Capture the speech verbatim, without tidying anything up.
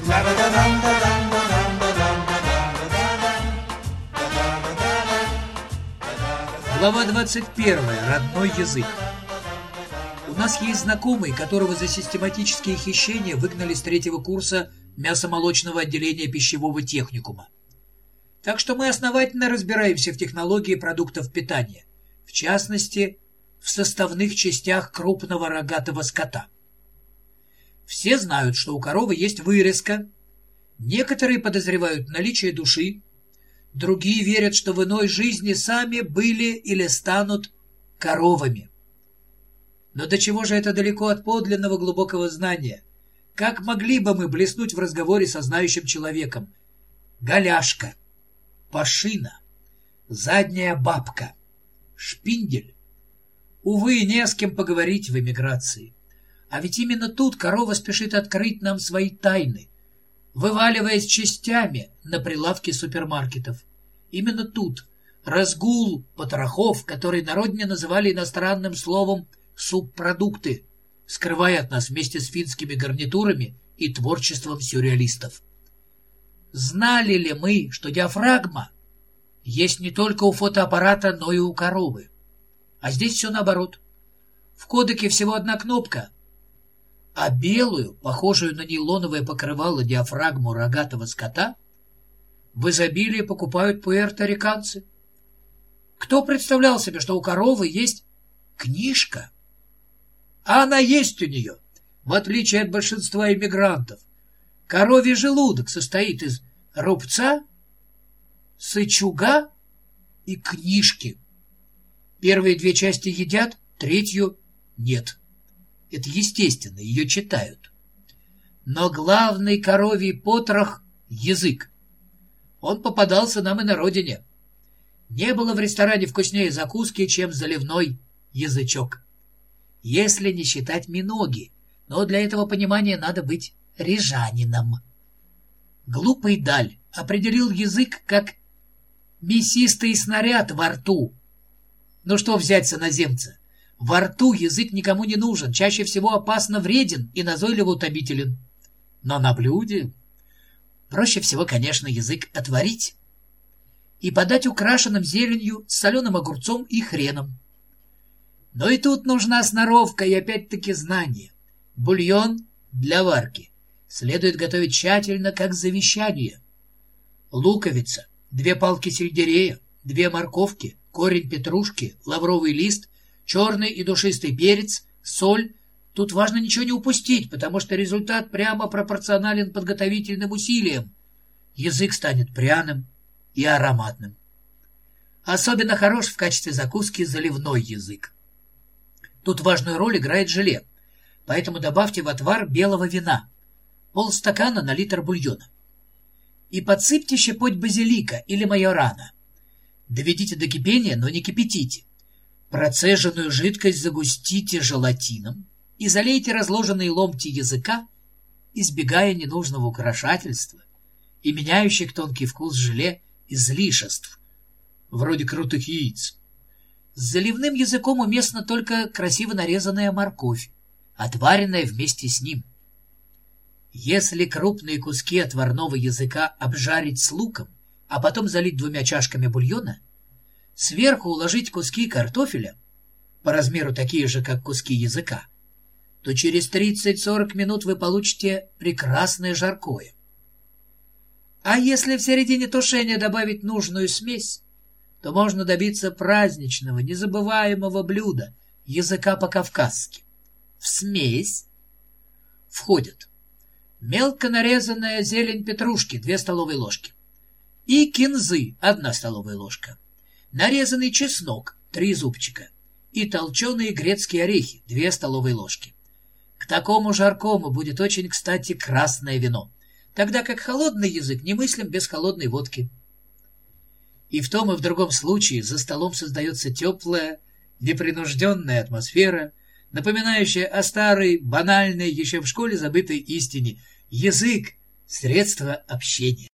Глава двадцать первая. Родной язык. У нас есть знакомый, которого за систематические хищения выгнали с третьего курса мясомолочного отделения пищевого техникума. Так что мы основательно разбираемся в технологии продуктов питания, в частности, в составных частях крупного рогатого скота. Все знают, что у коровы есть вырезка. Некоторые подозревают наличие души. Другие верят, что в иной жизни сами были или станут коровами. Но до чего же это далеко от подлинного глубокого знания? Как могли бы мы блеснуть в разговоре со знающим человеком? Голяшка, пашина, задняя бабка, шпиндель. Увы, не с кем поговорить в эмиграции. А ведь именно тут корова спешит открыть нам свои тайны, вываливаясь частями на прилавки супермаркетов. Именно тут разгул потрохов, который народне называли иностранным словом «субпродукты», скрывая от нас вместе с финскими гарнитурами и творчеством сюрреалистов. Знали ли мы, что диафрагма есть не только у фотоаппарата, но и у коровы? А здесь все наоборот. В кодеке всего одна кнопка, а белую, похожую на нейлоновое покрывало диафрагму рогатого скота, в изобилии покупают пуэрториканцы. Кто представлял себе, что у коровы есть книжка? А она есть у нее, в отличие от большинства иммигрантов. Коровий желудок состоит из рубца, сычуга и книжки. Первые две части едят, третью нет. Это естественно, ее читают. Но главный коровий потрох — язык. Он попадался нам и на родине. Не было в ресторане вкуснее закуски, чем заливной язычок. Если не считать миноги, но для этого понимания надо быть рижанином. Глупый Даль определил язык как мясистый снаряд во рту. Ну что взять с иноземца? Во рту язык никому не нужен, чаще всего опасно вреден и назойливо утомителен. Но на блюде проще всего, конечно, язык отварить и подать украшенным зеленью с соленым огурцом и хреном. Но и тут нужна сноровка и опять-таки знание. Бульон для варки следует готовить тщательно, как завещание. Луковица, две палки сельдерея, две морковки, корень петрушки, лавровый лист, черный и душистый перец, соль. Тут важно ничего не упустить, потому что результат прямо пропорционален подготовительным усилиям. Язык станет пряным и ароматным. Особенно хорош в качестве закуски заливной язык. Тут важную роль играет желе, поэтому добавьте в отвар белого вина, полстакана на литр бульона. И подсыпьте щепоть базилика или майорана. Доведите до кипения, но не кипятите. Процеженную жидкость загустите желатином и залейте разложенные ломти языка, избегая ненужного украшательства и меняющих тонкий вкус желе излишеств, вроде крутых яиц. С заливным языком уместна только красиво нарезанная морковь, отваренная вместе с ним. Если крупные куски отварного языка обжарить с луком, а потом залить двумя чашками бульона, сверху уложить куски картофеля, по размеру такие же, как куски языка, то через тридцать-сорок минут вы получите прекрасное жаркое. А если в середине тушения добавить нужную смесь, то можно добиться праздничного, незабываемого блюда языка по-кавказски. В смесь входят мелко нарезанная зелень петрушки две столовые ложки и кинзы одна столовая ложка, нарезанный чеснок три зубчика и толченые грецкие орехи две столовые ложки. К такому жаркому будет очень кстати красное вино, тогда как холодный язык немыслим без холодной водки. И в том и в другом случае за столом создается теплая, непринужденная атмосфера, напоминающая о старой, банальной, еще в школе забытой истине: язык — средство общения.